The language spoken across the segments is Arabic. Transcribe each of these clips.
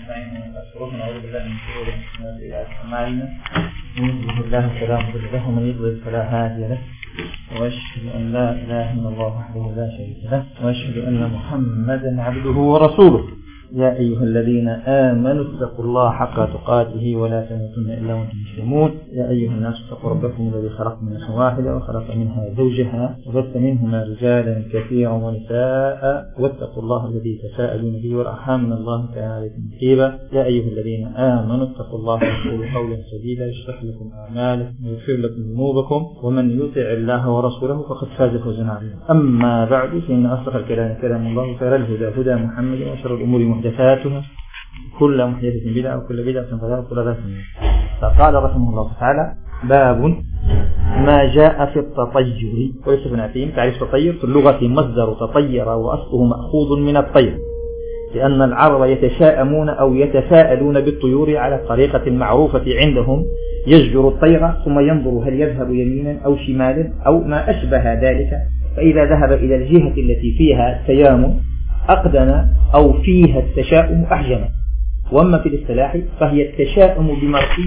ونستعينه ونستغفره ونعوذ بالله من شرور انفسنا وسيئات اعمالنا من يهده الله فلا مضل له ومن يضلل فلا هادي له واشهد ان لا اله الا الله وحده لا شريك له واشهد ان محمدا عبده ورسوله. يا أيها الذين آمنوا اتقوا الله حق تقاته ولا تموتن إلا وأنتم مسلمون. يا أيها الناس اتقوا ربكم الذي خلق من نفس واحدة وخلق منها زوجها وبث منهما رجالا كثيرا ونساء واتقوا الله الذي تساءلون به والأرحام إن الله كان عليكم رقيبا. يا أيها الذين آمنوا اتقوا الله وقولوا قولا سديدا يصلح لكم أعمالكم ويغفر لكم ذنوبكم ومن يطع الله ورسوله فقد فاز فوزا عظيما. أما بعد فإن أصدق الكلام كلام الله وخير الهدى هدى محمد وشر الأمور محدثاتها كل محدثة بدعة وكل بدعة ضلالة وكل ضلالة. فقال رحمه الله تعالى: باب ما جاء في التطير. وليس ابن عثيمين تعريف التطير في اللغة مصدر تطير وأصله مأخوذ من الطير، لأن العرب يتشاءمون أو يتفاءلون بالطيور على الطريقة المعروفة عندهم، يزجر الطير ثم ينظر هل يذهب يمينا أو شمالا أو ما أشبه ذلك، فإذا ذهب إلى الجهة التي فيها التيامن أقدم أو فيها التشاؤم أحجم. وأما في الاصطلاح فهي التشاؤم بمرئي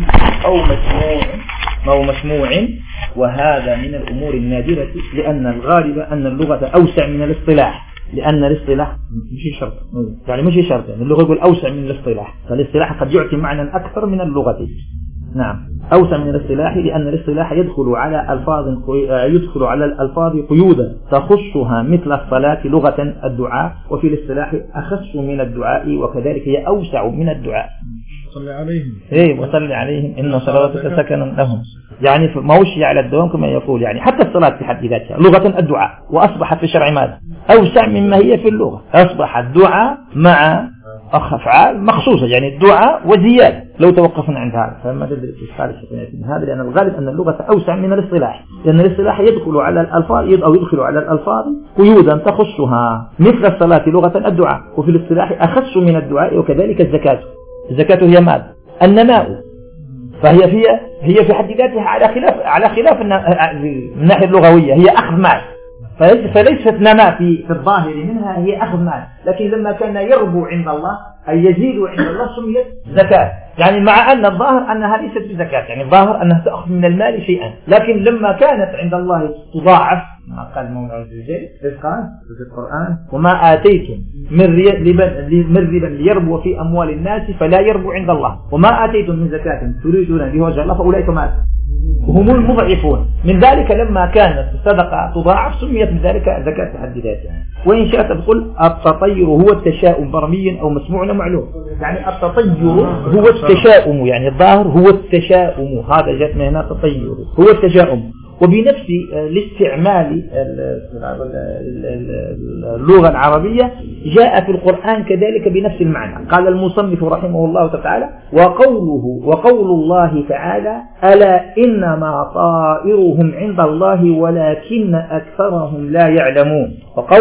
أو مسموع، وهذا من الأمور النادرة، لأن الغالب أن اللغة أوسع من الاصطلاح، لأن الاصطلاح مش شرط، يعني مش شرط، يعني اللغة يقول أوسع من الاصطلاح، فالاصطلاح قد يعطي معنى أكثر من اللغة. نعم، أوسع من الاصطلاح، لأن الاصطلاح يدخل على الألفاظ قيودا تخصها مثل الصلاة لغة الدعاء، وفي الاصطلاح أخص من الدعاء، وكذلك هي أوسع من الدعاء. صلي عليهم. وصلي عليهم إن صلاتك سكن لهم، يعني موشي على الدوام كما يقول، يعني حتى الصلاة في حد ذاتها لغة الدعاء، وأصبحت في الشرع ماذا؟ أوسع مما هي في اللغة، أصبح الدعاء مع أفعال مخصوصة، يعني الدعاء وزيادة. لو توقفنا عند هذا فما تدري إشكال الشيء من هذا، لأن الغالب أن اللغة أوسع من الاصطلاح، لأن الاصطلاح يدخل على الألفاظ قيودا تخصها مثل الصلاة لغة الدعاء، وفي الاصطلاح أخص من الدعاء، وكذلك الزكاة. الزكاة هي ماذا؟ النماء، فهي في حد ذاتها على خلاف من الناحية اللغوية، هي أخذ مال، فليست نماء في الظاهر منها، هي أخذ مال، لكن لما كان يربو عند الله أي يزيد عند الله سميت زكاة، يعني مع أن الظاهر أنها ليست بزكاة، يعني الظاهر أنها تأخذ من المال شيئا، لكن لما كانت عند الله تضاعف، ما قال المولى عز وجل في القرآن: وما آتيتم من ربا ليربو في أموال الناس فلا يربو عند الله، وما آتيتم من زكاة تريدون به وجه الله فأولئك هم المضعفون. من ذلك لما كانت الصدقة تضاعف سميت بذلك زكاة في حد ذاتها. وإن شاءت تقول التطير هو التشاؤم برمي أو مسموع معلوم، يعني التطير هو التشاؤم، يعني الظاهر هو التشاؤم، هذا جاءت من هنا تطير هو التشاؤم. وبنفس الاستعمال اللغة العربية جاء في القرآن كذلك بنفس المعنى. قال المصنف رحمه الله تعالى: وقول الله تعالى: ألا إنما طائرهم عند الله ولكن أكثرهم لا يعلمون.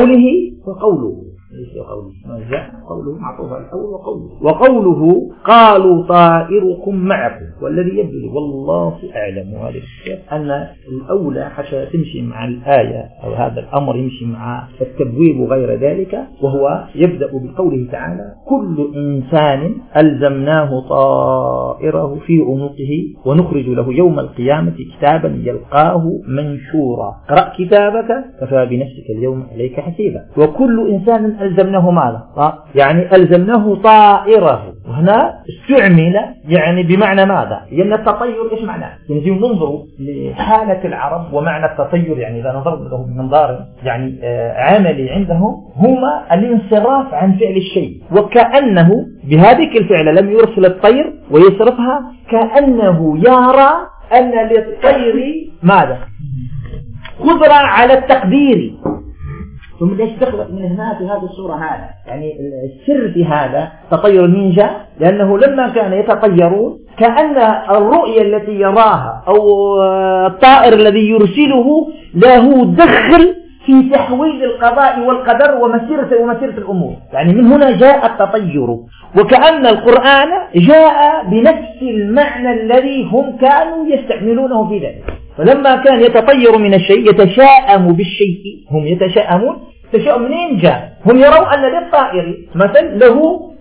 وقوله قالوا طائركم معكم والذي يبدو والله أعلم. وهذا أن الأولى حتى تمشي مع الآية أو هذا الأمر يمشي مع التبويب وغير ذلك، وهو يبدأ بقوله تعالى: كل إنسان ألزمناه طائره في عنقه ونخرج له يوم القيامة كتابا يلقاه منشورا اقرأ كتابك كفى بنفسك اليوم عليك حسيبا. وكل إنسان ألزمناه ماذا؟ يعني ألزمناه طائره، وهنا استعمل يعني بمعنى ماذا؟ لأن التطير إيش معناه؟ يعني ننظر لحالة العرب ومعنى التطير، يعني إذا نظرنا له بمنظار يعني عملي عندهم هما الانصراف عن فعل الشيء، وكأنه بهذه الفعل لم يرسل الطير ويصرفها، كأنه يرى أن للطير ماذا؟ قدرة على التقدير. ثم ليش دخلت من هنا في هذه الصورة هذا؟ يعني السر في هذا تطير النينجا، لأنه لما كان يتطيرون كأن الرؤية التي يراها أو الطائر الذي يرسله له دخل في تحويل القضاء والقدر ومسيرة الأمور، يعني من هنا جاء التطير، وكأن القرآن جاء بنفس المعنى الذي هم كانوا يستعملونه في ذلك. فلما كان يتطير من الشيء يتشاءم بالشيء، هم يتشاءمون، تشاءم منين جاء؟ هم يرون أن للطائر مثل له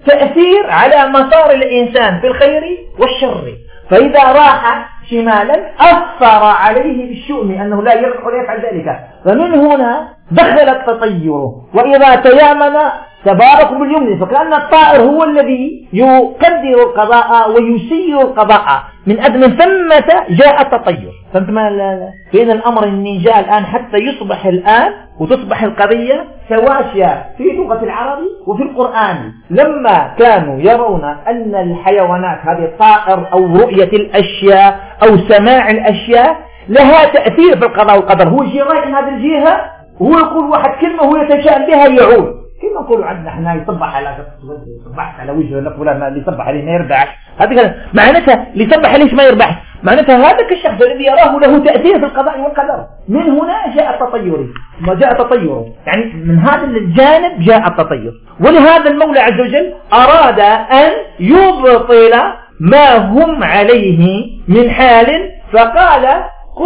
تأثير على مسار الإنسان في الخير والشر، فإذا راح شمالا أثر عليه بالشؤم أنه لا يربح ولا يفعل ذلك، فمن هنا دخل التطير. وإذا تيامن تبارك باليمن، فكأن الطائر هو الذي يقدر القضاء ويسير القضاء من أدنى ثمة جاء التطير. فأنت بين الأمر أن جاء الآن حتى يصبح الآن وتصبح القضية سواشية في لغة العرب وفي القرآن. لما كانوا يرون أن الحيوانات هذه الطائر أو رؤية الأشياء أو سماع الأشياء لها تأثير في القضاء والقدر، هو يجي رايح من هذه الجهة وهو يقول واحد كلمة وهو يتشاءم بها يعود. كما نقولوا عندنا احنا يصبح على وجهه فلان اللي يصبح عليه ما يربح، هذه معناتها اللي يصبح عليه ما يربح، معناتها هذا الشخص الذي يراه له تأثير في القضاء والقدر. من هنا جاء التطير، ما جاء تطيره يعني من هذا الجانب جاء التطير. ولهذا المولى عز وجل أراد أن يبطل ما هم عليه من حال، فقال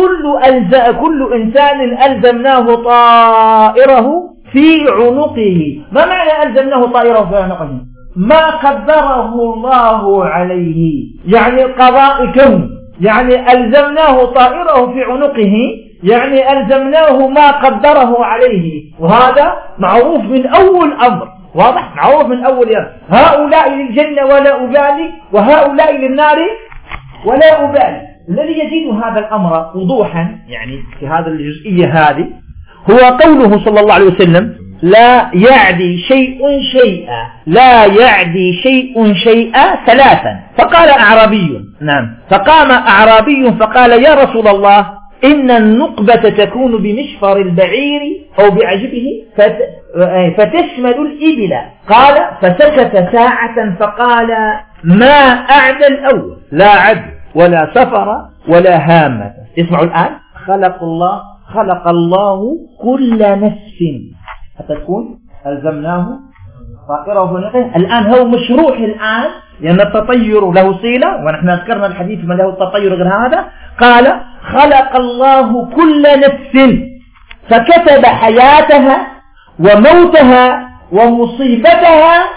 كل إنسان ألزمناه طائره في عنقه. ما معنى ألزمناه طائره في عنقه؟ ما قدره الله عليه، يعني القضاء كون، يعني ألزمناه طائره في عنقه، يعني ألزمناه ما قدره عليه. وهذا معروف من أول أمر، واضح، معروف من أول أمر. هؤلاء للجنة ولا أبالي، وهؤلاء للنار ولا أبالي. الذي يزيد هذا الأمر وضوحا يعني في هذا الجزئية هذه هو قوله صلى الله عليه وسلم: لا يعدي شيء شيئا، لا يعدي شيء شيئا ثلاثا. فقال أعرابي، نعم، فقام أعرابي فقال: يا رسول الله، إن النقبة تكون بمشفر البعير أو بعجبه فتشمل الإبل. قال: فسكت ساعة فقال: ما أعدى الأول، لا عد ولا سفر ولا هامة. اسمعوا الآن: خلق الله كل نفس حتى تكون ألزمناه طائره في عنقه. الآن هو مشروح الآن لأن التطير له صيلة، ونحن ذكرنا الحديث من له التطير غير هذا. قال: خلق الله كل نفس فكتب حياتها وموتها ومصيبتها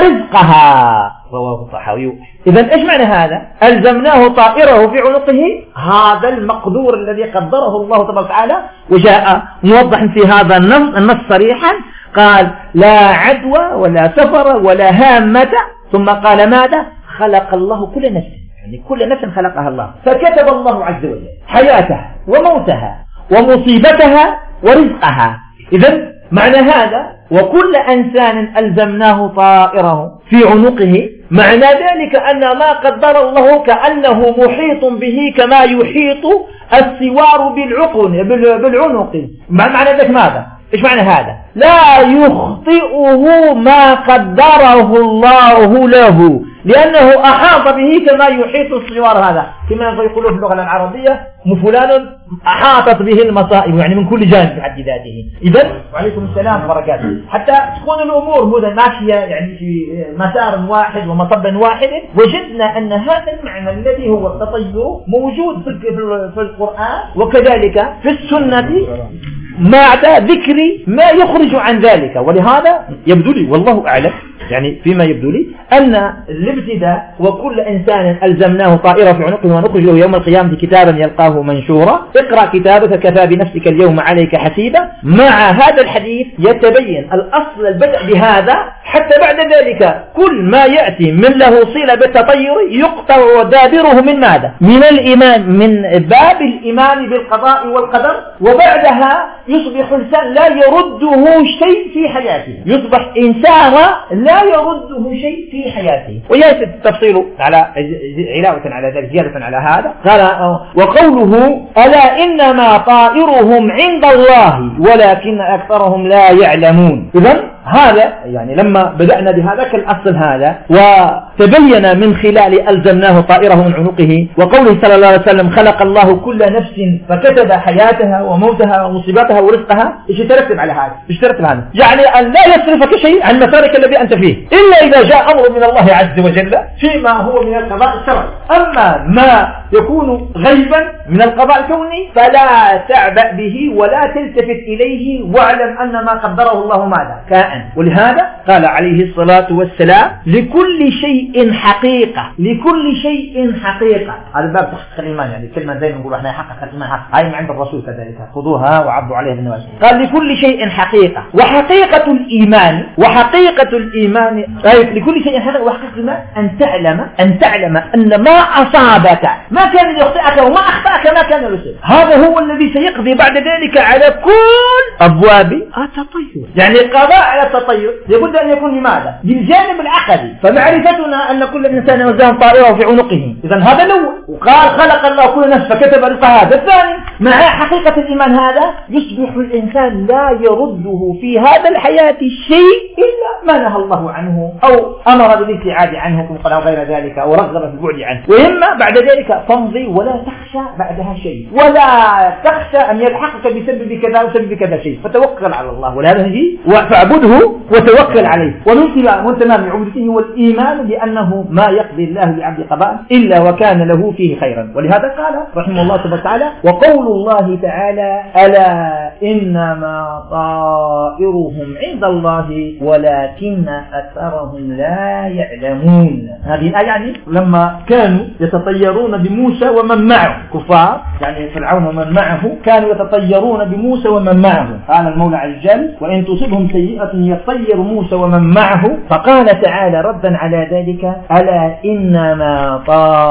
ورزقها. رواه الطحاوي. إذن إيش معنى هذا؟ ألزمناه طائره في عنقه، هذا المقدور الذي قدره الله تبارك وتعالى. وجاء موضح في هذا النص صريحا، قال: لا عدوى ولا سفر ولا هامة، ثم قال ماذا؟ خلق الله كل نفس، يعني كل نفس خلقها الله، فكتب الله عز وجل حياتها وموتها ومصيبتها ورزقها. إذن معنى هذا: وكل إنسان ألزمناه طائره في عنقه، معنى ذلك أن ما قدر الله كأنه محيط به كما يحيط السوار بالعنق. معنى ذلك ماذا؟ إيش معنى هذا؟ لا يخطئه ما قدره الله له، لأنه أحاط به كما يحيط السوار. هذا كما يقولون في اللغة العربية: فلان أحاطت به المصائب، يعني من كل جانب في حد ذاته. إذن وعليكم السلام وبركاته. حتى تكون الأمور ماشية يعني في مسار واحد ومصب واحد. وجدنا أن هذا المعنى الذي هو التطير موجود في القرآن وكذلك في السنة مع ذكر ما يخرج عن ذلك. ولهذا يبدو لي والله أعلم، يعني فيما يبدو لي أن الابتداء وكل إنسان ألزمناه طائره في عنقه ونخرج له يوم القيامة كتابا يلقاه منشورا، اقرأ كتابك كفى بنفسك اليوم عليك حسيبا. مع هذا الحديث يتبين الأصل البدء بهذا، حتى بعد ذلك كل ما يأتي من له صلة بالتطير يقطع دابره من ماذا؟ من الإيمان، من باب الإيمان بالقضاء والقدر. وبعدها يصبح إنسان لا يرده شيء في حياته، يصبح إنسان لا يرده شيء في حياته. ويأتي التفصيل على علاوة على ذلك، زيادة على هذا. قال: وقوله: ألا إنما طائرهم عند الله ولكن أكثرهم لا يعلمون. إذن هذا يعني لما بدأنا بهذا الأصل هذا، وتبين من خلال ألزمناه طائره من عنقه، وقوله صلى الله عليه وسلم: خلق الله كل نفس فكتب حياتها وموتها ومصيبتها ورزقها. إيش يترتب على هذا؟ إيش يترتب هذا؟ يعني أن لا يصرفك شيء عن مسارك الذي أنت فيه إلا إذا جاء أمر من الله عز وجل فيما هو من القضاء الشرعي. أما ما يكون غيبا من القضاء الكوني فلا تعبأ به ولا تلتفت إليه، واعلم أن ما قدره الله ماذا؟ كائن. عنه. ولهذا قال عليه الصلاة والسلام لكل شيء حقيقة، لكل شيء حقيقة. هذا باب تحقيق الإيمان، يعني كلمة زي ما نقول احنا يحقق الإيمان، هاي من عند الرسول كذلك، خذوها وعضوا عليها بالنواجذ. قال لكل شيء حقيقة، وحقيقة الإيمان، وحقيقة الإيمان لكل شيء حقيقة، وحقيقة الإيمان أن تعلم أن ما أصابك ما كان ليخطئك، وما أخطأك ما كان ليصيبك. هذا هو الذي سيقضي بعد ذلك على كل أبواب التطير. يعني القضاء على التطير لابد أن يكون لماذا؟ بالجانب العقدي، فمعرفتنا أن كل إنسان وزان طائره في عنقه، إذا هذا الأول. وقال خلق الله كل نفس فكتب رزقها. هذا الثاني. مع حقيقة الإيمان هذا يصبح الإنسان لا يرده في هذا الحياة شيء إلا ما نهى الله عنه أو أمر بالابتعاد عنه أو غير ذلك، أو رغب في البعد عنه. وإما بعد ذلك تمضي ولا تخشى بعدها شيء، ولا تخشى أن يلحقك بسبب كذا وسبب كذا شيء، فتوكل على الله. ولهذا نجي فاعبده وتوكل عليه. ومن تمام عبودته هو الإيمان بأنه ما يقضي الله لعبد قضاء إلا وكان له فيه خيرا. ولهذا قال رحمه الله سبحانه وتعالى: وقول الله تعالى: ألا إنما طائرهم عند الله ولكن أكثرهم لا يعلمون. هذه الآية يعني لما كانوا يتطيرون بموسى ومن معه كفار، يعني فرعون ومن معه كانوا يتطيرون بموسى ومن معه. قال المولى عز وجل: وإن تصبهم سيئة يطير موسى ومن معه. فقال تعالى ردا على ذلك: ألا إنما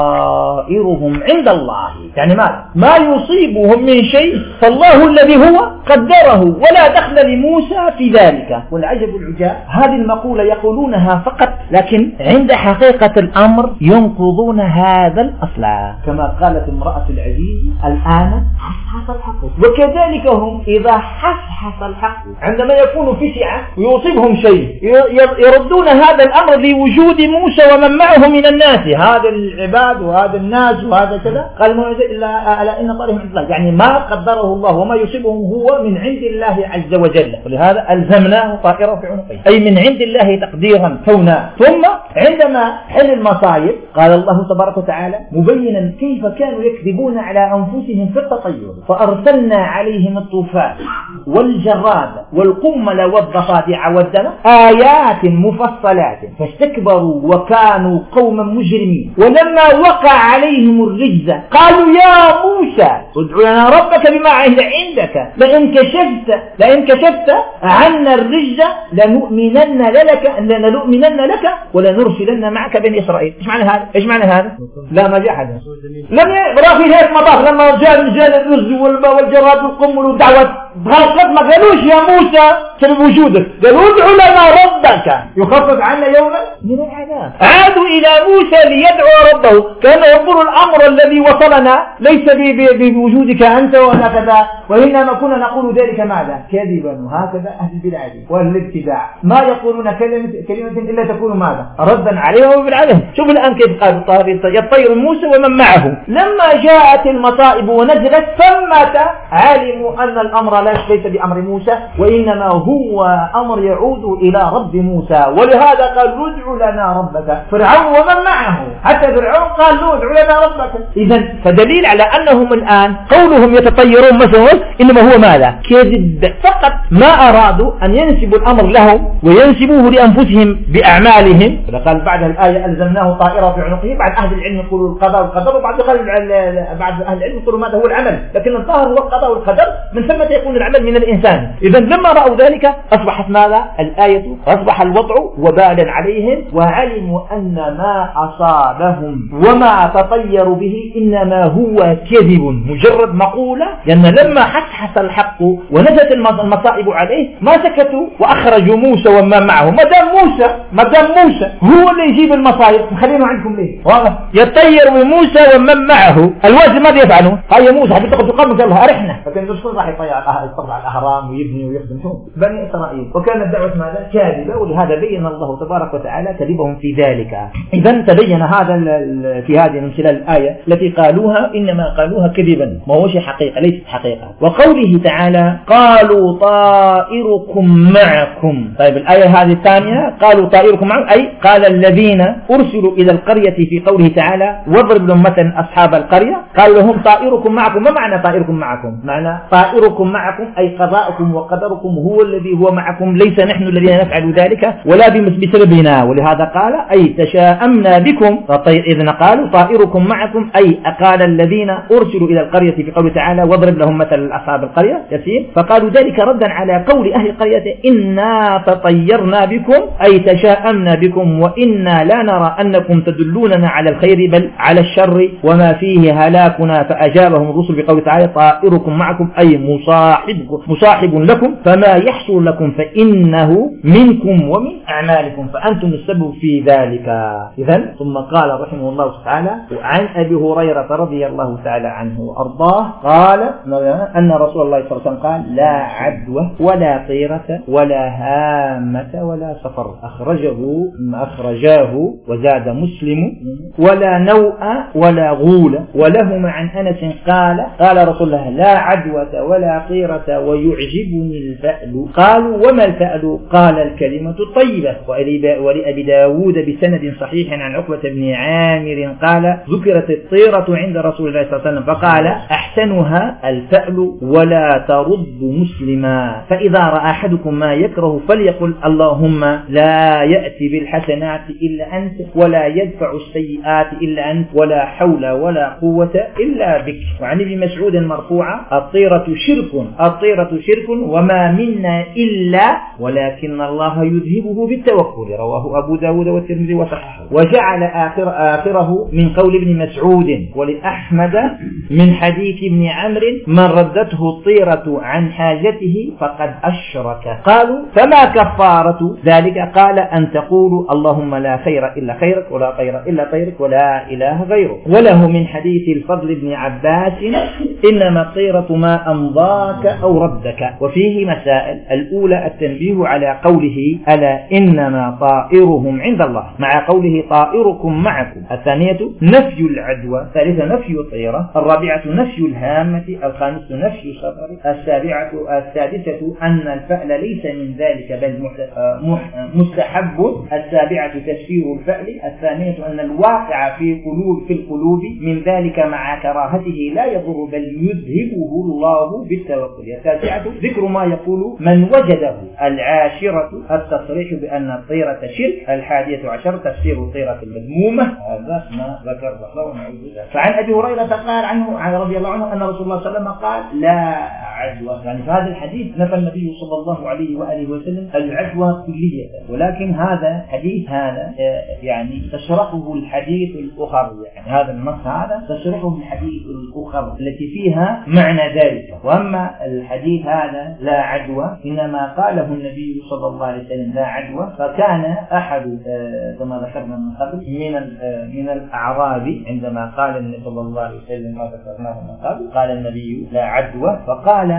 طائرهم عند الله. يعني ما يصيبهم من شيء فالله الذي هو قدره، ولا دخل لموسى في ذلك. والعجب العجاب هذه المقولة يقولونها فقط، لكن عند حقيقة الأمر ينقضون هذا الأصل. كما قالت امرأة العزيز: الآن حصحص الحق. وكذلك هم إذا حصحص الحق عندما يكون في سعة ويصيبهم شيء يردون هذا الأمر لوجود موسى ومن معه من الناس، هذا العباد وهذا الناس وهذا كذا. قال المعزة: ألا إن طائرهم عند الله، يعني ما قدره الله وما يصيبهم هو من عند الله عز وجل. ولهذا ألزمناه طائره في عنقه، أي من عند الله تقديرا كونا. ثم عندما حل المصائب قال الله تبارك وتعالى مبينا كيف كانوا يكذبون على أنفسهم في التطير: فأرسلنا عليهم الطوفان والجراد والقمل والضفادع والدم آيات مفصلات فاستكبروا وكانوا قوما مجرمين. ولما وقع عليهم الرجز قالوا: يا موسى ادع لنا ربك بما عهد عندك لئن كشفت عنا الرجز لنؤمنن لك ولنرسلن معك بني إسرائيل. ايش معنى هذا؟ لا ما جاء حد لم يرى في هذا المطاف. لما جاء الرز والجراد والقمل والدعوة غلطت، ما قالوش يا موسى سبب وجودك، قالوا ادعوا لنا ربك يخفف عنا يوما من العذاب. عادوا إلى موسى ليدعو ربه، كان يقول الأمر الذي وصلنا ليس بوجودك أنت ولا كذا، وإنما كنا نقول ذلك ماذا؟ كذبا. وهكذا أهل البدع والابتداع ما يقولون كلمة إلا تكون ماذا؟ ردا عليهم وبالعلم. شوف الآن كيف قالوا يطير موسى ومن معه. لما جاءت المصائب ونزلت ثمة علموا أن الأمر ليس بأمر موسى، وإنما هو أمر يعود إلى رب موسى. ولهذا قال: ادع لنا ربك. فرعون ومن معه، حتى فرعون قال: ادع لنا ربك. إذا فدليل على أنهم الآن قولهم يتطيرون مثلا إنما هو ماذا؟ كذب فقط. ما أرادوا أن ينسبوا الأمر لهم وينسبوه لأنفسهم بأعمالهم. قال بعد الآية: ألزمناه طائره في عنقه. بعد أهل العلم يقولوا القضاء والقدر، وبعد أهل العلم يقولوا ماذا هو العمل، لكن الظاهر هو القضاء والقدر، من ثم يكون العمل من الإنسان. إذا لما رأوا ذلك أصبحت ماذا الآية؟ أصبح الوضع وبالا عليهم، وعلموا أن ما أصابهم وما تطيروا به إنما هو كذب، مجرد مقولة. لأن لما حسحس الحق ونزلت المصائب عليه ما سكتوا وأخرجوا موسى ومن معه. ما دام موسى هو اللي يجيب المصائب، خلينا عندكم ليه؟ واضح؟ يطير بموسى ومن معه. الواجب ماذا يفعلون؟ هاي موسى حتى تقول تقام قال لها أرحنا، لكن الرسول راح يطير على الأهرام ويبني ويخدم بني إسرائيل، وكانت دعوة ماذا؟ كاذبة. ولهذا بين الله تبارك وتعالى كذبهم في ذلك. إذا تبين هذا في هذه من خلال الآية التي قالوها إنما قالوها كذبا، ما هوش حقيقة، ليست حقيقة. وقوله تعالى: قالوا طائركم معكم. طيب الآية هذه الثانية قالوا طائركم معكم، أي قال الذين أرسلوا إلى القرية في قوله تعالى: واضرب لهم مثلا أصحاب القرية. قال لهم طائركم معكم. ما معنى طائركم معكم؟ معنى طائركم معكم معكم أي قضاءكم وقدركم هو الذي هو معكم، ليس نحن الذين نفعل ذلك ولا بسببنا. ولهذا قال أي تشاءمنا بكم، إذن قالوا طائركم معكم أي أقال الذين أرسلوا إلى القرية في قوله تعالى واضرب لهم مثل أصحاب القرية يسير، فقالوا ذلك ردا على قول أهل القرية إنا تطيرنا بكم أي تشاءمنا بكم وإنا لا نرى أنكم تدلوننا على الخير بل على الشر وما فيه هلاكنا. فأجابهم الرسل بقوله تعالى طائركم معكم أي مصاحب لكم، فما يحصل لكم فإنه منكم ومن أعمالكم فأنتم السبب في ذلك. إذن ثم قال رحمه الله تعالى عن أبي هريرة رضي الله تعالى عنه وأرضاه قال أن رسول الله صلى الله عليه وسلم قال لا عدوى ولا طيرة ولا هامة ولا سفر، أخرجاه وزاد مسلم ولا نوء ولا غول. ولهما عن أنس قال رسول الله لا عدوة ولا طيرة ويعجبني الفأل. قالوا وما الفأل؟ قال الكلمة الطيبة. ولأبي داود بسند صحيح عن عقبة بن عامر قال ذكرت الطيرة عند رسول الله صلى الله عليه وسلم فقال أحسنها الفأل ولا ترد مسلما. فإذا رأى أحدكم ما يكره فليقل اللهم لا يأتي بالحسنات إلا أنت ولا يدفع السيئات إلا أنت ولا حول ولا قوة إلا بك. وعن ابن مسعود مرفوعة الطيرة شرك وما منا إلا ولكن الله يذهبه بالتوكل. رواه أبو داود والترمذي وصححه. وجعل آخره من قول ابن مسعود ولأحمد من حديث ابن عمرو من ردته الطيرة عن حاجته فقد أشرك. قالوا فما كفارة ذلك؟ قال أن تقولوا اللهم لا خير إلا خيرك ولا خير إلا خيرك ولا إله غيرك. وله من حديث الفضل بن عباس إنما الطيرة ما أمضاك أو ردك. وفيه مسائل: الأولى التنبيه على قوله ألا إنما طائرهم عند الله مع قوله طائركم معكم. الثانية نفي العدوى. الثالثة نفي الطيرة. الرابعة نفي الهامة. الخامسة نفي السفر. السادسة أن الفأل ليس من ذلك بل مستحب. السابعة تفسير الفأل. الثامنة أن الواقع في القلوب من ذلك مع كراهته لا يضر بل يذهبه الله بالتوكل. التاسعة ذكر ما يقول من وجده. العاشرة التصريح بأن الطيرة شرك. 11 تفسير الطيرة المذمومة. هذا ما ذكر الله ونعوذ بالله. فعن أبي هريرة قال عنه رضي الله عنه أن رسول الله صلى الله عليه وسلم قال لا عدوى. يعني في هذا الحديث نفى النبي صلى الله عليه وآله وسلم العدوى كلية، ولكن هذا حديث يعني تشرحه الحديث الأخر. يعني هذا النص هذا تشرحه الحديث الأخر التي فيها معنى ذلك. وأما الحديث هذا لا عدوى إنما قاله النبي صلى الله عليه وسلم لا عدوى، فكان أحد كما ذكرنا من قبل من الأعراب عندما قال النبي صلى الله عليه وسلم ما ذكرناه من قبل قال النبي لا عدوى، فقام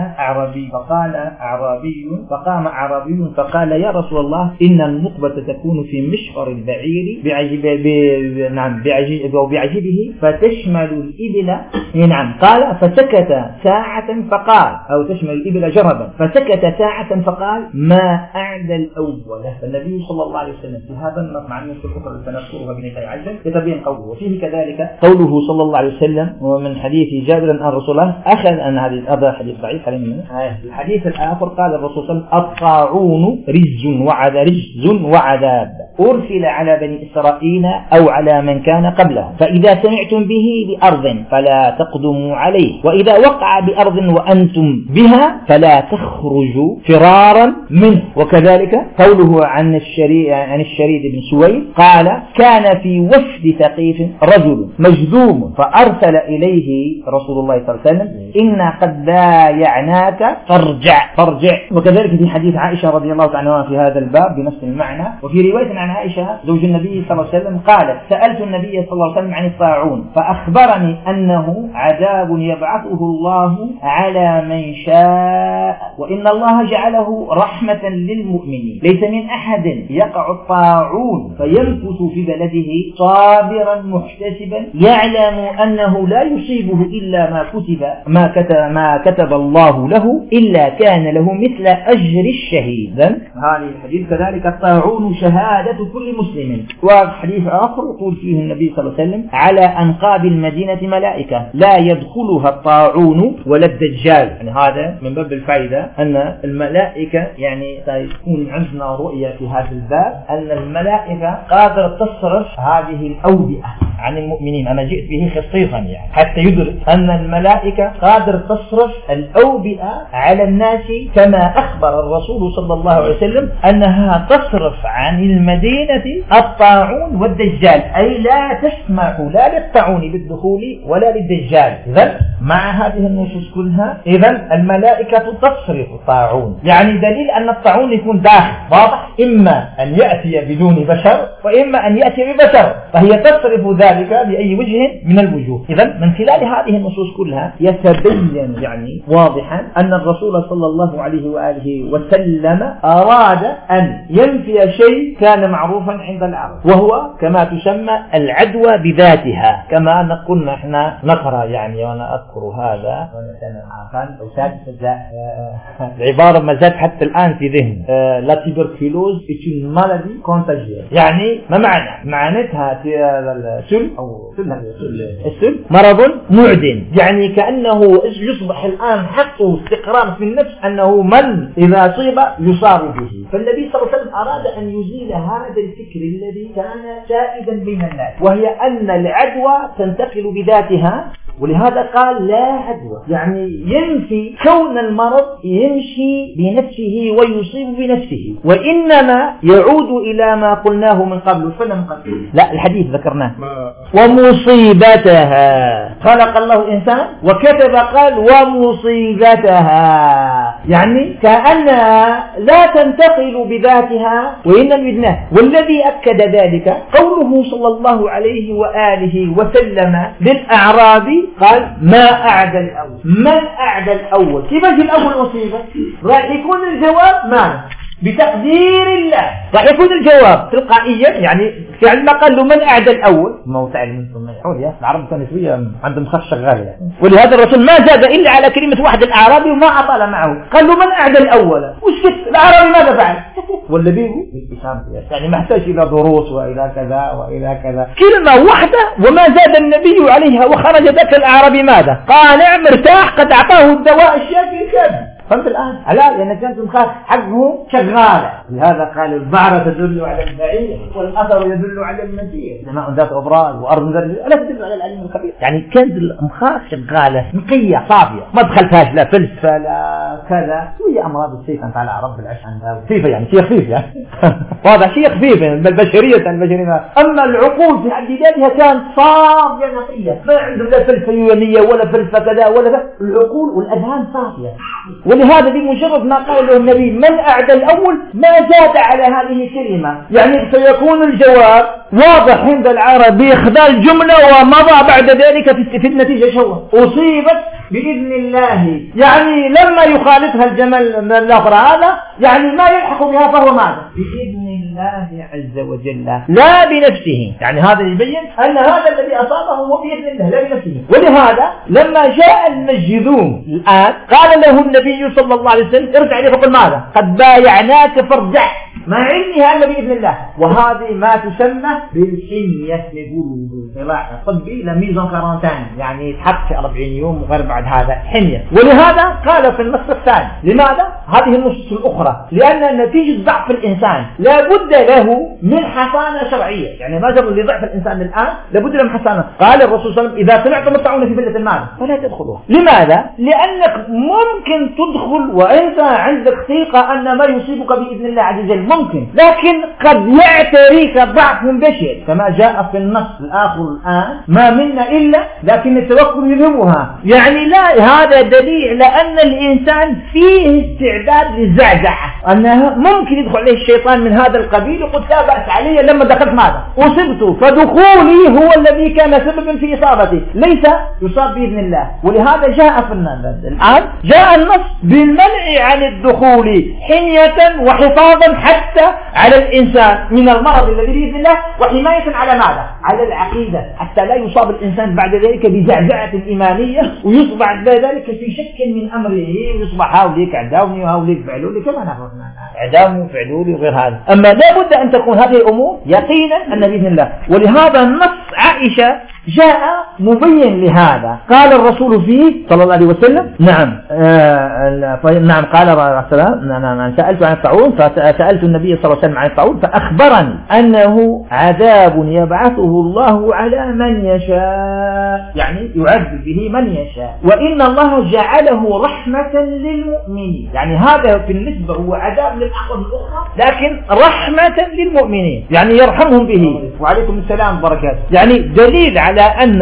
أعرابي فقال يا رسول الله إن النقبة تكون في مشفر البعير بعجبه فتشمل الإبل. نعم. قال فسكت ساعة فقال أو تشمل الإبل جربا فسكت ساعة فقال ما أعدى الأول. فالنبي صلى الله عليه وسلم في هذا النص مع النص الأخرى سنذكرها بنهاية عجل يتبين قوله. وفيه كذلك قوله صلى الله عليه وسلم ومن حديث جابر أن رسول الله أخذ أن هذا حديث ضعيف. الحديث الآخر قال الرسول صلى الله عليه وسلم الطاعون رجز وعذاب أرسل على بني إسرائيل أو على من كان قبلهم، فإذا سمعتم به بأرض فلا تقدموا عليه، وإذا وقع بأرض وأنتم بها فلا تخرجوا فرارا منه. وكذلك قوله عن الشريد بن سويد قال كان في وفد ثقيف رجل مجذوم فأرسل إليه رسول الله صلى الله عليه وسلم إنا قد بايعناك فارجع. وكذلك في حديث عائشة رضي الله عنها في هذا الباب بنفس المعنى. وفي رواية عن عائشة زوج النبي صلى الله عليه وسلم قالت سألت النبي صلى الله عليه وسلم عن الطاعون فأخبرني أنه عذاب يبعثه الله على من شاء وإن الله جعله رحمة للمؤمنين. ليس من أحد يقع الطاعون فيمكث في بلده صابرا محتسبا يعلم أنه لا يصيبه إلا ما كتب الله له إلا كان له مثل أجر الشهيد. هذه الحديث كذلك الطاعون شهادة كل مسلم. وحديث آخر يقول فيه النبي صلى الله عليه وسلم على أنقاب المدينة ملائكة لا يدخلها الطاعون ولا الدجال. يعني هذا من باب الفائدة أن الملائكة يعني سيكون عندنا رؤية في هذا الباب أن الملائكة قادرة تصرف هذه الأوبئة عن المؤمنين. أنا جئت به خصيصا يعني حتى يدرك أن الملائكة قادرة تصرف الأوبئة على الناس، كما أخبر الرسول صلى الله عليه وسلم أنها تصرف عن المدينة الطاعون والدجال، أي لا تسمح لا للطاعون بالدخول ولا للدجال. إذن مع هذه النصوص كلها إذن الملائكة تصرف الطاعون، يعني دليل أن الطاعون يكون داخل واضح، إما أن يأتي بدون بشر وإما أن يأتي ببشر، فهي تصرف ذلك بأي وجه من الوجوه. إذن من خلال هذه النصوص كلها يتبين يعني واضحا أن الرسول صلى الله عليه وآله وسلم أراد أن ينفي شيء كان معروفا عند العرب، وهو كما تسمى العدوى بذاتها، كما قلنا احنا نقرأ يعني، وأنا أذكر هذا العبارة ما زالت حتى الآن في ذهن، لا تبركلوز une maladie contagieuse، يعني ما معناتها السل أو السل مرض معدن، يعني كأنه يصبح الآن حقه استقرار في النفس أنه من إذا صيب يصاب به. فالنبي صلى الله عليه وسلم أراد أن يزيل هذا الفكر الذي كان سائدا بين الناس، وهي أن العدوى تنتقل بذاتها، ولهذا قال لا عدوى، يعني ينفي كون المرض يمشي بنفسه ويصيب بنفسه، وإنما يعود إلى ما قلناه من قبل فلم قبل لا الحديث ذكرناه ومصيبتها. خلق الله الإنسان وكتب قال ومصيبتها، يعني كأنها لا تنتقل بذاتها وإنما بإذنه. والذي أكد ذلك قوله صلى الله عليه وآله وسلم للأعرابي قال ما أعدى الأول. من أعدى الأول؟ كيف يجي الأول مصيبة؟ راح يكون الجواب ما بتقدير الله، راح يكون الجواب تلقائيا، يعني فعلا قال له من أعدى الأول، ما هو تعلم منكم ما يحول يا العرب كانوا شوية عندهم خط شغال يعني. ولهذا الرسول ما زاد إلا على كلمة واحد الأعرابي وما أطال معه، قال له من أعدى الأول، وسكت الأعرابي ماذا فعل؟ والذي هو يعني ما احتاج إلى دروس وإلى كذا وإلى كذا، كلمة واحدة وما زاد النبي عليها، وخرج ذاك الأعرابي ماذا؟ قانع مرتاح قد أعطاه الدواء الشافي الكامل. فهمت الآن؟ لا، لأن كانت المخاخ حقه شغالة. لهذا قال البعرة تدل على البعير والأثر يدل على المسير، سماء ذات أبراج وأرض ذات لا تدل على العلم الخبير. يعني كانت المخاخ شغالة نقية صافية، ما دخلتهاش لا فلسفة لا كذا، شوية أمراض السيف أنت على رب العش عندها خفيفة، يعني شيء خفيف يعني واضح شيء خفيف البشرية. أما العقول في حد ذاتها كانت صافية نقية، ما عندهم لا فلسفة يونية ولا فلسفة كذا ولا كذا، العقول والأذهان صافية. ولهذا بمجرد ما قال له النبي من أعدى الأول ما زاد على هذه الكلمة، يعني سيكون الجواب واضح عند العرب بإخذال جملة ومضى بعد ذلك في النتيجة شو أصيبت بإذن الله، يعني لما يخالفها الجمل الأخرى هذا يعني ما يلحق بها فهو ماذا؟ بإذن الله عز وجل لا بنفسه، يعني هذا يبين أن هذا الذي أصابه هو بإذن الله لا بنفسه. ولهذا لما جاء المجذوم الآن قال له النبي صلى الله عليه وسلم ارجع إليه فقل ماذا؟ قد بايعناك فارجع مع علمها أن بإذن الله. وهذه ما تسمى بالحمية، يقولوا بالصلاح الطبي لميزون كارانتين، يعني يتحط في 40 يوم وغير بعد هذا حمية. ولهذا قال في النص الثاني لماذا؟ هذه النصوص الأخرى لأن نتيجة ضعف الإنسان لا بد له من حصانة شرعية، يعني ما جرى لضعف الإنسان الآن لابد له من حصانة. قال الرسول صلى الله عليه وسلم إذا سمعتم الطاعون في بلدة المال فلا تدخلوها. لماذا؟ لأنك ممكن تدخل وأنت عندك ثقة أن ما يصيبك بإذن الله عز وجل ممكن، لكن قد يعتريك ضعف بشري كما جاء في النص الآخر الآن ما منا إلا لكن التوكل يذهبها، يعني لا هذا دليل لأن الإنسان فيه استعداد للزعزعة، أنه ممكن يدخل عليه الشيطان من هذا القبيل وقد لا بأس علي لما دخلت ماذا؟ أصبت، فدخولي هو الذي كان سببا في إصابتي، ليس يصاب بإذن الله. ولهذا جاء في الآن جاء النص بالمنع عن الدخول حمية وحفاظا حتى على الإنسان من المرض الذي بإذن الله، وحماية على ماذا؟ على العقيدة، حتى لا يصاب الإنسان بعد ذلك بزعزعة إيمانية ويصبح بعد ذلك في شك من أمره، ويصبح هاوليك عداوني وهاوليك فعلولي كما نقول عداوني وفعلولي وغير هذا. أما لا بد أن تكون هذه الأمور يقينا أن بإذن الله. ولهذا النص عائشة جاء مبين لهذا. قال الرسول فيه صلى الله عليه وسلم نعم قال السلام سألت عن الطاعون فسألت النبي صلى الله عليه وسلم عن الطاعون فأخبرني أنه عذاب يبعثه الله على من يشاء، يعني يعذب به من يشاء، وإن الله جعله رحمة للمؤمنين. يعني هذا بالنسبة هو عذاب للأقوام الأخرى لكن رحمة للمؤمنين، يعني يرحمهم به. وعليكم السلام وبركاته. يعني دليل على أن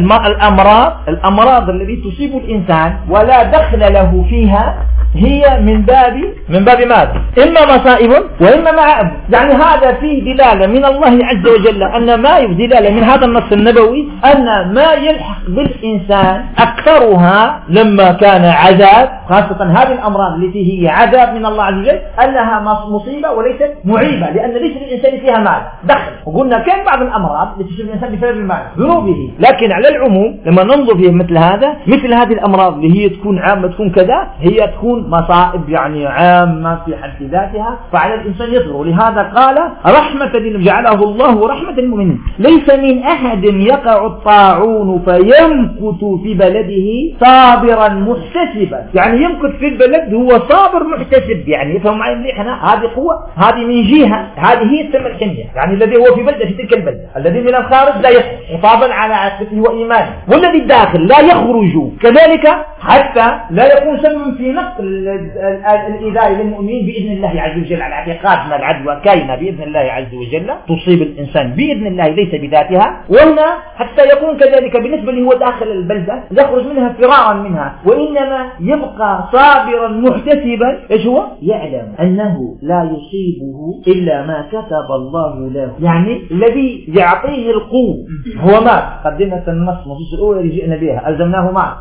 الأمراض التي تصيب الإنسان ولا دخل له فيها هي من باب ماذا؟ إما مصائب وإما معائب. يعني هذا فيه دلالة من الله عز وجل أن ما دلالة من هذا النص النبوي أن ما يلحق بالإنسان أكثرها لما كان عذاب، خاصة هذه الأمراض التي هي عذاب من الله عز وجل أنها مصيبة وليست معيبة، لأن ليس للإنسان فيها مال دخل. وقلنا كان بعض الأمراض التي تصيب الإنسان بسبب المال ذنوبه، لكن على العموم لما ننظر في مثل هذه الأمراض اللي هي تكون عامة تكون كذا، هي تكون مصائب يعني عامة في حد ذاتها، فعلى الإنسان يصبر. ولهذا قال رحمة جعله الله رحمة للمؤمنين. ليس من أحد يقع الطاعون فيمكث في بلده صابرا محتسبا، يعني يمكث في البلد هو صابر محتسب، يعني يفهم معي مليح. هذه قوة، هذه من جهة، هذه هي السمة الحمية، يعني الذي هو في بلده في تلك البلدة، الذي من الخارج لا يخرج حفاظا على عقيدته وإيمانه، والذي الداخل لا يخرج كذلك حتى لا يكون سبب في نقل الإيذاء للمؤمنين بإذن الله عز وجل، على اعتقاد أن العدوى كاينة بإذن الله عز وجل تصيب الإنسان بإذن الله ليس بذاتها. وهنا حتى يكون كذلك بالنسبة له داخل البلدة يخرج منها فرارا منها، وإنما يبقى صابرا محتسبا. إيش هو؟ يعلم أنه لا يصيبه إلا ما كتب الله له، يعني الذي يعطيه القوة هو ما قدمت النصوص الأولى اللي جئنا بها ألزمناه معه.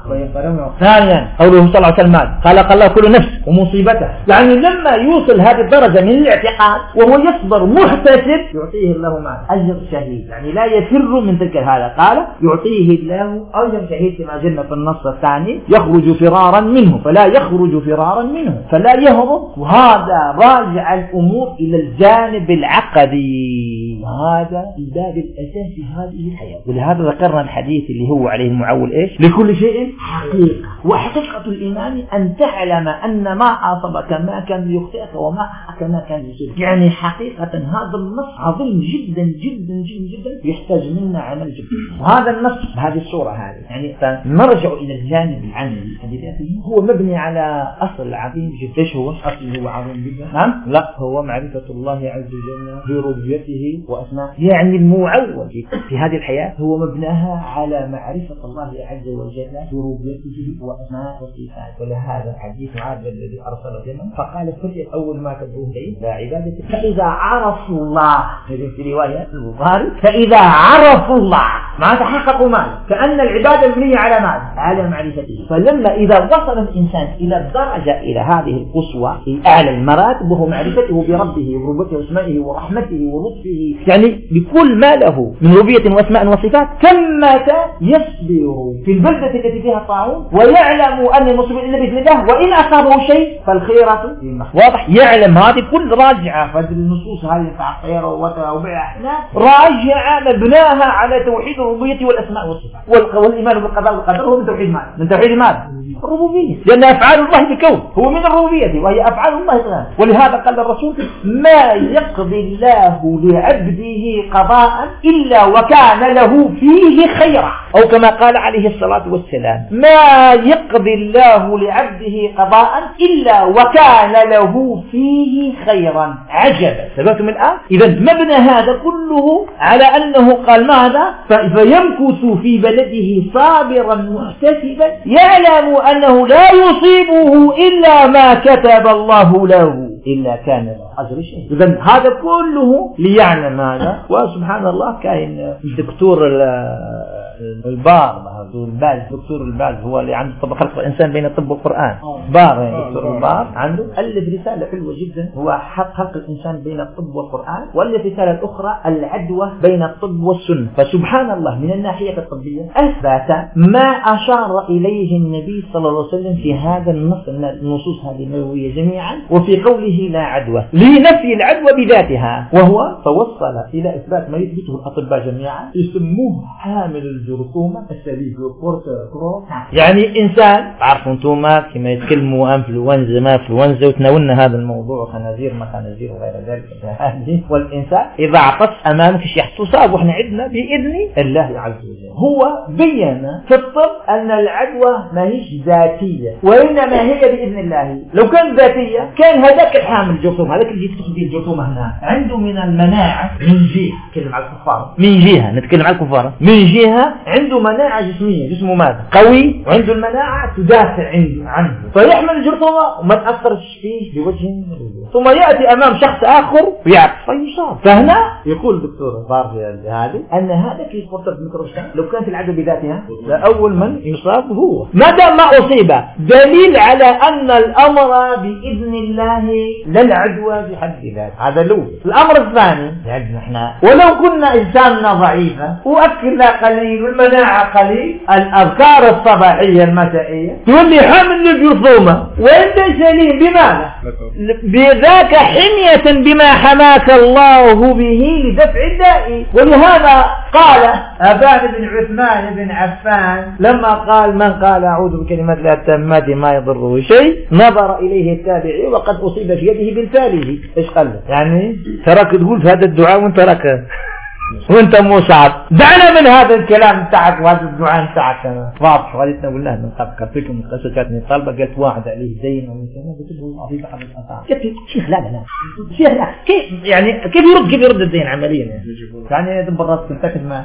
ثانيا قوله صلى الله عليه وسلم خلق الله كل نفس ومصيبته، يعني لما يوصل هذه الدرجة من الاعتقاد وهو يصبر محتسب يعطيه الله معه أجر شهيد، يعني لا يفر من تلك هذا. قال يعطيه الله أجر شهيد كما جئنا في النص الثاني يخرج فرارا منه فلا يخرج فرارا منه فلا يهرب. وهذا راجع الأمور إلى الجانب العقدي، وهذا الباب الأساسي هذه الحياة. ولهذا ذكرنا الحديث اللي هو عليه المعول إيش؟ لكل شيء حقيقة، وحقيقة الإيمان أن تعلم أن ما أصابك ما كان يخطئك وما أخطأك ما كان يصيبك. يعني حقيقة هذا النص عظيم جدا جدا جدا جدا يحتاج منا عمل جدا. وهذا النص بهذه الصورة هذه يعني نرجع إلى الجانب العملي الذي هو مبني على أصل عظيم جدا. إيش هو؟ أصل هو عظيم جدا. نعم؟ لا، هو معرفة الله عز وجل بربوبيته وأسمائه. يعني المعول في هذه الحياة هو مبناها على معرفة الله عز وجل بربوبيته وأسمائه وصفاته. ولهذا الحديث عاد الذي أرسل لنا فقال فريق أول ما تدعوه إليه لا عبادة، فإذا عرفوا الله في رواية البخاري فإذا عرفوا الله ما تحققوا ماذا؟ كأن العبادة مبنية على ماذا؟ على معرفته. فلما إذا وصل الإنسان إلى الدرجة إلى هذه القصوى في أعلى المراتب وهو معرفته بربه وربوبيته واسمائه ورحمته ولطفه، يعني بكل ما له من ربوبية واسماء وصفات، ثمة يصبر في البلدة التي فيها الطاعون ويعلم أن المصيبة إلا بإذن الله، وإن أصابه شيء فالخيرة واضح. يعلم هذه كل راجعة، فالنصوص هذه تعطير وبيع راجعة مبناها على توحيد الربوبية والأسماء والصفات. والإيمان بالقضاء والقدر هو من توحيد ماذا؟ من توحيد ماذا؟ الربوبية، لأن أفعال الله بكون هو من الربوبية وهي أفعال الله تعالى. ولهذا قال الرسول ما يقضي الله لعبده قضاء إلا وكان له فيه خيرا، أو كما قال عليه الصلاة والسلام ما يقضي الله لعبده قضاء إلا وكان له فيه خيرا. عجبا، سببتم الآن؟ إذا مبنى هذا كله على أنه قال ماذا؟ فيمكث في بلده صابرا محتسبا يعلم أنه لا يصيبه إلا ما كتب الله له إلا كان له أجر شيء. إذن هذا كله ليعلم هذا. وسبحان الله كاين دكتور دكتور الباز هو اللي عنده طب خلق الإنسان بين الطب والقرآن. بار يعني دكتور البار عنده ألف رسالة حلوة جدا هو خلق الإنسان بين الطب والقرآن، والألف رسالة الأخرى العدوى بين الطب والسنة. فسبحان الله من الناحية الطبية أثبت ما أشار إليه النبي صلى الله عليه وسلم في هذا النص، النصوص هذه النبوية جميعا، وفي قوله لا عدوى لنفي العدوى بذاتها، وهو توصل إلى إثبات ما يثبته الأطباء جميعا يسموه حامل الجنون. الجرثومة السبيل بورتر. يعني إنسان تعرفوا أنتم كما يتكلموا أنفلونزا ما أنفلونزا وتناولنا هذا الموضوع خنازير ما خنازير وغير ذلك. والإنسان إذا عطس أمامك شيء يحصل وإحنا عندنا بإذن الله عز وجل. هو بين في الطب أن العدوى ما هيش ذاتية وإنما هي بإذن الله. لو كان ذاتية كان هذاك الحامل الجرثومة هذاك اللي يتخذ الجرثومة هنا عنده من المناعة من جهة نتكلم على الكفار من جهة نتكلم على الكفار من جهة عنده مناعة جسمية جسمه ماذا قوي وعنده المناعة تدافع عنه فيحمل الجرثومة وما تأثرش فيه بوجه ثم يأتي أمام شخص آخر ويعطس فيصاب. فهنا يقول الدكتور بارجي هذه أن هذا كيف مرتبط بالميكروبات لو كانت العدوى بذاتها لأول من يصاب هو ما دام ما أصيب دليل على أن الأمر بإذن الله لا العدوى بحد ذاتها. هذا الأول. الأمر الثاني يعني احنا ولو كنا إنساننا ضعيفة وأكلنا قليل والمناعة قليل الأذكار الصباحية المسائية تقول لي حمل الجرثومة وأنت سليم بماذا؟ بذاك حمية بما حماك الله به لدفع الداء. ولهذا قال أبان بن عثمان بن عفان لما قال من قال أعوذ بكلمات الله التامات ما يضره شيء نظر إليه التابعي وقد أصيب في يده بالفالج. إيش قال يعني ترك تقول في هذا الدعاء وانت ترك وانت مصعب دعنا من هذا الكلام بتاعك وهذا الدعاء بتاعك واضح. والدنا قلنا من قبل فيكم قصتني طالبه قالت واحد عليه زين ومثلا قلت له اضيف على الاثار قلت شيخ لا شيخ لا كيف يعني كيف يرد الدين عمليا يعني دب الراس تنتكد ما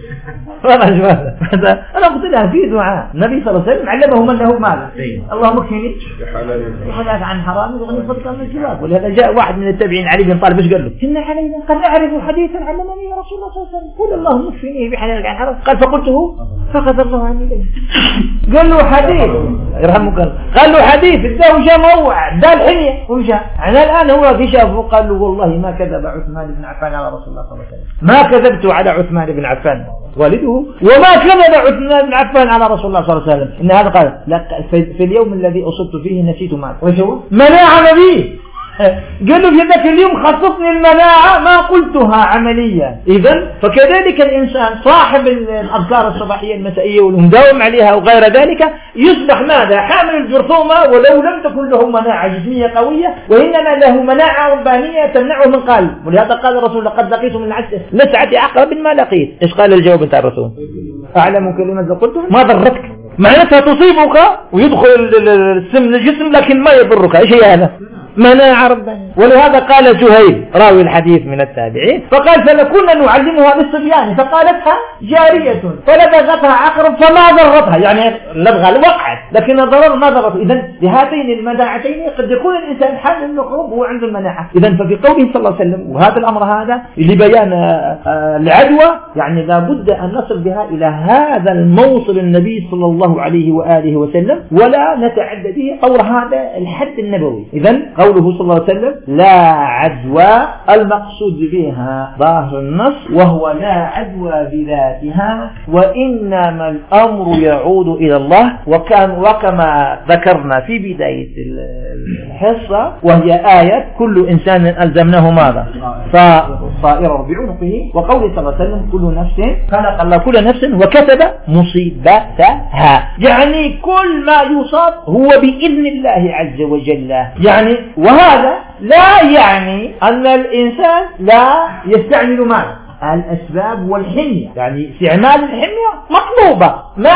هذا انا قلت لها في دعاء النبي صلى الله عليه وسلم علمه من له مال اللهم اكفني وحدث عن حرام وغني فضلك من الجواب. ولهذا جاء واحد من التابعين علي بن طالب ايش قال له إن علينا قد نعرف حديثا علمني يا رسول الله صلى الله عليه وسلم قل اللهم اكفني بحلالك عن حرام قال فقلته فقد الله عني قال له حديث يرحمك قال له حديث اداه جاء موعد ده الحلية ومشى. أنا الآن هو في شافه قال له والله ما كذب عثمان بن عفان على رسول الله صلى الله عليه وسلم ما كذبت على عثمان بن عفان والده وما كذب عثمان بن عفان على رسول الله صلى الله عليه وسلم. إن هذا قال لا في اليوم الذي أصبت فيه نسيت ماذا وش هو مناعة نبيه قالوا في ذاك اليوم خصصني المناعة ما قلتها عمليا. إذن فكذلك الإنسان صاحب الأذكار الصباحية المسائية والمداوم عليها وغير ذلك يصبح ماذا حامل الجرثومة ولو لم تكن له مناعة جسمية قوية وإنما له مناعة ربانية تمنعه من قلب. ولهذا قال الرسول لقد لقيت من لسعة عقرب ما لقيت. إيش قال الجواب بتاع الرسول أعلم كلمة قلتها ما ضرتك معناتها تصيبك ويدخل السم للجسم لكن ما يضرك. إيش هي هذا مناعة ربانية. ولهذا قال زهير راوي الحديث من التابعين فقال فلكنا نعلمها للصبيان فقالتها جارية فلدغتها عقرب فما ضرتها يعني لدغها وقعت لكن الضرر ما ضرته. إذن بهاتين المناعتين قد يكون الإنسان حامل الميكروب وهو عنده المناعة. إذن ففي قوله صلى الله عليه وسلم وهذا الأمر هذا لبيان العدوى يعني لابد أن نصل بها إلى هذا الموصل النبي صلى الله عليه وآله وسلم ولا نتعدى به أو هذا الحد النبوي. إذن قوله صلى الله عليه وسلم لا عدوى المقصود بها ظاهر النص وهو لا عدوى بذاتها وإنما الأمر يعود إلى الله وكما ذكرنا في بداية الحصة وهي آية كل إنسان ألزمناه ماذا فطائر بعنقه وقوله صلى الله عليه وسلم كل نفس خلق الله كل نفس وكتب مصيبتها يعني كل ما يصاب هو بإذن الله عز وجل. يعني وهذا لا يعني أن الإنسان لا يستعمل ماذا الأسباب والحمية يعني استعمال الحمية مطلوبة مع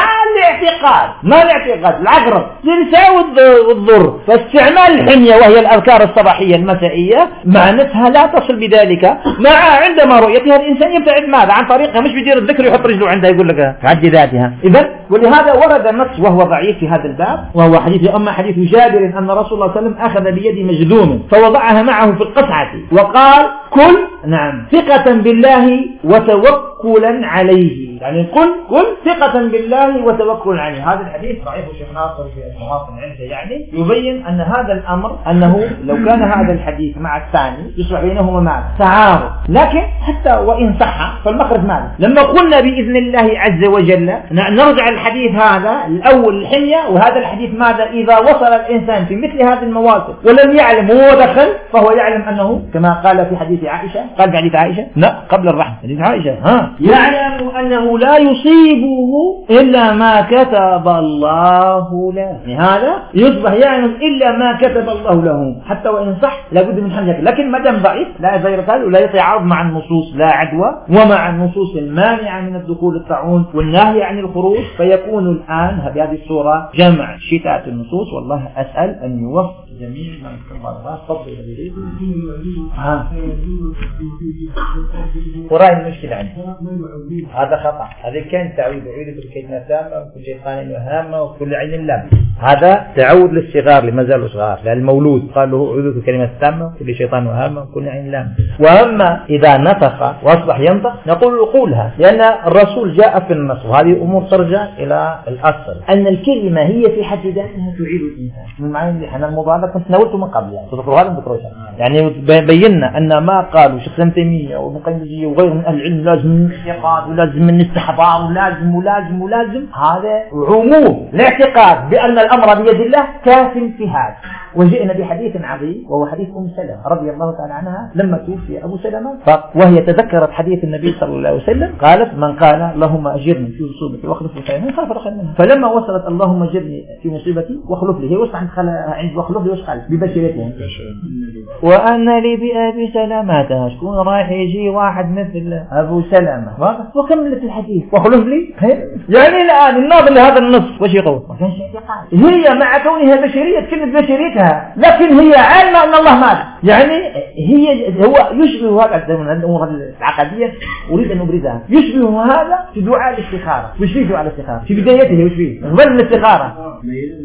الاعتقاد العقرب تنسى والضر فاستعمال الحمية وهي الأذكار الصباحية المسائية معناتها لا تصل بذلك مع عندما رؤيتها الإنسان يبتعد ماذا عن طريقها مش بيدير الذكر يحط رجله عندها يقول لك عد ذاتها. إذن ولهذا ورد النص وهو ضعيف في هذا الباب وهو حديث جابر أن رسول الله صلى الله عليه وسلم أخذ بيد مجذوم فوضعها معه في القصعة وقال كل نعم ثقة بالله وتوكلا عليه يعني كل ثقة بالله وتوكلا عليه. هذا الحديث ضعيف الشيخ ناصر في المواطن عنده يعني يبين أن هذا الأمر أنه لو كان هذا الحديث مع الثاني يصبح بينهما مع تعارض لكن حتى وإن صح فالمخرج ماذا لما قلنا بإذن الله عز وجل نرجع الحديث هذا الأول الحمية وهذا الحديث ماذا إذا وصل الإنسان في مثل هذه المواطن ولم يعلم هو دخل فهو يعلم أنه كما قال في حديث عائشة قال في حديث عائشة لا قبل الرحمة حديث عائشة يعلم أنه أنه لا يصيبه إلا ما كتب الله له. يعني هذا يصبح يعني إلا ما كتب الله له، حتى وإن صح لابد من حمله، لكن ما دام ضعيف لا فيروس ولا يتعارض مع النصوص لا عدوى ومع النصوص المانعة من الدخول الطاعون والنهي عن الخروج، فيكون الآن بهذه الصورة جمع شتات النصوص. والله أسأل أن يوفق جميع من كتب الله. تفضل يريد ورأي المشكلة عنه هذا خطأ. هذا كان تعويض عيد بالكلمة تامة وكل شيطان وهامة وكل عين لام. هذا تعود للصغار لما زالوا صغار، للمولود قال له عيد بالكلمة تامة وكل شيطان وهامة وكل عين لام. وأما إذا نطق وأصبح ينطق نقول قولها، لأن الرسول جاء في النص، وهذه أمور ترجع إلى الأصل أن الكلمة هي في حد ذاتها تعيد الإنسان. من معين احنا الموضوع هذا كنت ناولته من قبل، يعني تذكروا هذا تذكروا يعني بينا أن ما قالوا شيخ ابن تيمية وابن القيم وغيره من أهل العلم لازم الاعتقاد ولازم الاستحضار ولازم هذا عموم الاعتقاد بأن الأمر بيد الله كاف في هذا. وجئنا بحديث عظيم وهو حديث أم سلمة رضي الله تعالى عنها لما توفي أبو سلمة، وهي تذكرت حديث النبي صلى الله عليه وسلم قالت من قال اللهم أجرني في مصيبتي واخلف لي خيرا منها خاف خير منها. فلما وصلت اللهم أجرني في مصيبتي واخلف لي، هي وصلت عند واخلف لي وش قال ببشرتها وأن لي بأبي سلمة شكون رايح يجي واحد مثل أبو سلمة وكملت الحديث واخلف لي. يعني الآن الناظر لهذا النص وش يقول؟ ما كانش اعتقاد، هي مع كونها بشرية كلمة بشريتها لكن هي عالمة أن الله مات. يعني هو يشبه هذا من الأمور العقدية أريد أن أبرزها، يشبه هذا في دعاء الاستخارة. وش فيه دعاء الاستخارة في بدايته؟ وش فيه قبل الاستخارة؟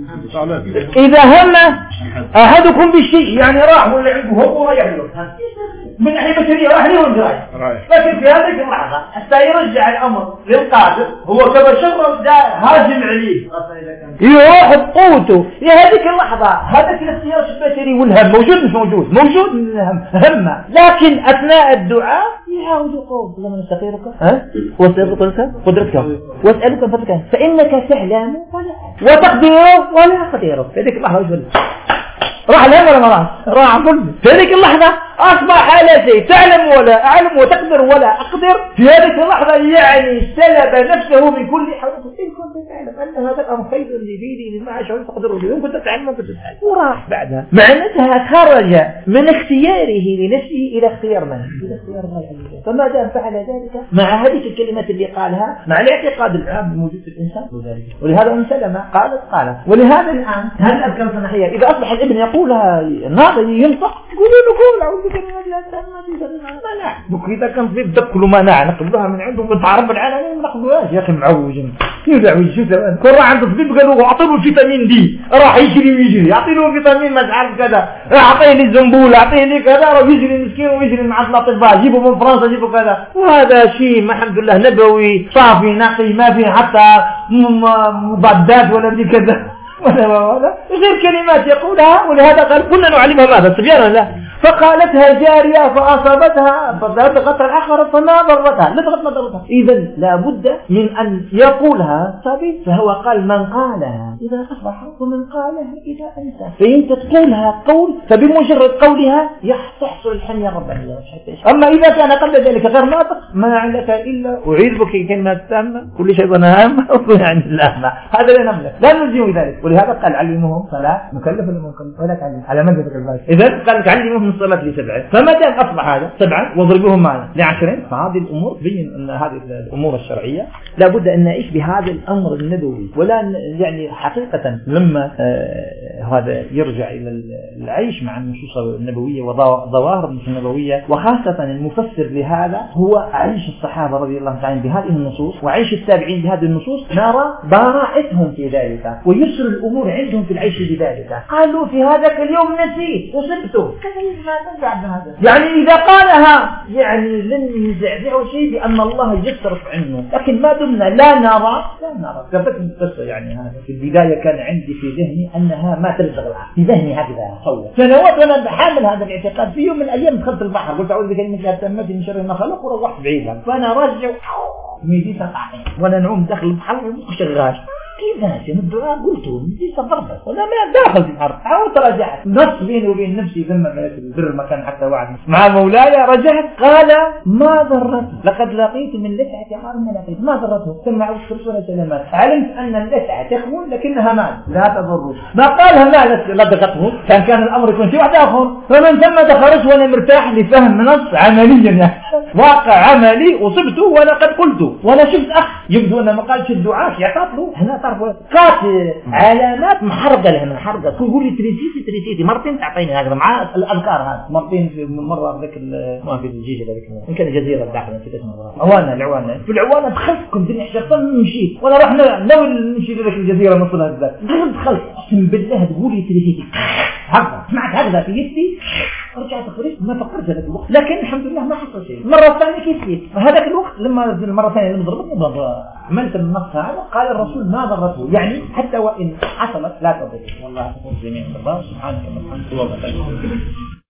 إذا هم أحدكم بالشيء يعني راح ولا عنده هو رايح له من ناحية بشرية راح له رايح، لكن في هذه اللحظة حتى يرجع الأمر للقادر هو كبشر هاجم عليه يروح بقوته في هذيك اللحظة. هذا الاختيار البشري والهم موجود مش موجود الهم همه، لكن أثناء الدعاء يعاود يقول اللهم نستغفرك واستغفرك قدرتك واسألك فضلك فإنك تعلم وتقدر ولا أقدر. في هذيك اللحظة وش راح الهم ولا ما راح كله في هذيك اللحظة أصبح على شيء تعلم ولا أعلم وتقدر ولا أقدر. في هذه اللحظة يعني سلب نفسه من كل حرف. إن كنت تعلم أن هذا الأمر خير لبيدي لما أشعر تقدره لي إن كنت تعلم ما كنت تعلم. وراح بعدها معناتها خرج من اختياره لنفسه إلى اختيار من؟ إلى اختيار الله. فما دام فعل ذلك مع هذه الكلمات اللي قالها مع الاعتقاد العام الموجود في الإنسان وذلك. ولهذا أم سلمة قالت ولهذا الآن هل الأذكار الصناحية إذا أصبح الابن يقولها ناظر ينطق يقولوا له قول أعوذ إذا كان في تدخلوا مناعة نقبلها من عندهم بتعرف العالمين ما نقبلوهاش يا أخي معوج يدعوي شو ثمان كل عنده طبيب قالوا له أعطيه فيتامين دي راح يجري ويجري أعطيه فيتامين مش عارف كذا أعطيه لي الزنبول أعطيه لي كذا راح يجري مسكين ويجري مع الأطباء جيبوا من فرنسا جيبوا كذا. وهذا شيء ما الحمد لله نبوي صافي نقي ما في حتى مضادات ولا دي كذا ولا غير كلمات يقولها. ولهذا قال كنا نعلمها ماذا صبيانا لا فقالتها جارية فأصابتها فضغطت الآخر فما ضرتها لدغت ما ضرتها. إذا لابد من أن يقولها صبي. فهو قال من قالها إذا أصبح ومن قالها إذا أنسى. فإنت تقولها قول فبمجرد قولها تحصل الحمية ربنا. أما إذا كان قبل ذلك غير ناطق ما عندك إلا أعيد بك كلمة تامة كل شيء هامة عند الله. هذا لا نملك لا نلزم ذلك. ولهذا قال علمهم فلا مكلف ولا مكلف ولا تعلم على مدى الباقي. إذا قال علمهم الصلاة ل7 فما دام أصبح هذا 7 واضربوهم معنا ل10. فهذه الأمور بين أن هذه الأمور الشرعية لابد أن نعيش بهذا الأمر النبوي. ولا يعني حقيقة لما هذا يرجع إلى العيش مع النصوص النبوية وظواهر النصوص النبوية وخاصة المفسر لهذا هو عيش الصحابة رضي الله تعالى بهذه النصوص وعيش التابعين بهذه النصوص نرى براءتهم في ذلك ويسر الأمور عندهم في العيش بذلك. قالوا في هذاك اليوم نسيت وصبته يعني إذا قالها يعني لن يزعزعه شيء بأن الله يصرف عنه. لكن ما دمنا لا نرى قبلت القصة يعني هذا في البداية كان عندي في ذهني أنها ما تلزغ العقل في ذهني هكذا صور سنوات وأنا بحامل هذا الاعتقاد. في يوم من الأيام دخلت البحر قلت أعوذ بكلمة الله التامة من شر ما خلق وروحت بعيدا. فأنا رجع ميدي سطعي وأنا نعوم داخل البحر وشغال كيف الدعاء قلته ليس ضربة ولا ما داخل في الحرب. حاولت رجعت نص بيني وبين نفسي ثم البر ما كان حتى وعد مع مولاي. رجعت قال ما ضرته لقد لقيت من لسعة حار ما لقيت ما ضرته. ثم عوض رسول سلامات علمت أن اللسعة تخون لكنها مال لا تضر. ما قالها مال لدغته كان الأمر يكون في واحد آخر. فمن ثم دخلت وأنا مرتاح لفهم نص عمليا يعني واقع عملي أصبته وأنا قد قلته. وأنا شفت أخ يبدو أنه ما قالش الدعاء يعطط له هنا طرف كات علامات محرقة لهنا محرقة. يقول لي تريسيتي مرتين تعطيني هذا مع الأذكار هذا مرتين في مرة ذاك ما في الجيجة ذاك يمكن الجزيرة الداخل في اسمه العوانة في العوانة دخلت كنت نحشر نمشي وأنا رحنا ناوي نمشي لذاك الجزيرة نصلها ذاك دخلت أقسم بالله تقول لي تريسيتي هكذا سمعت هكذا في يدي رجعت خرجت ما فكرت هذاك الوقت لكن الحمد لله ما حصل شيء. المرة الثانية كيف هذاك الوقت لما المرة الثانية لما ضربتني عملت النص هذا قال الرسول ما ضرته يعني حتى وإن حصلت لا تضر. والله تقول جميعا الله سبحانه وتعالى.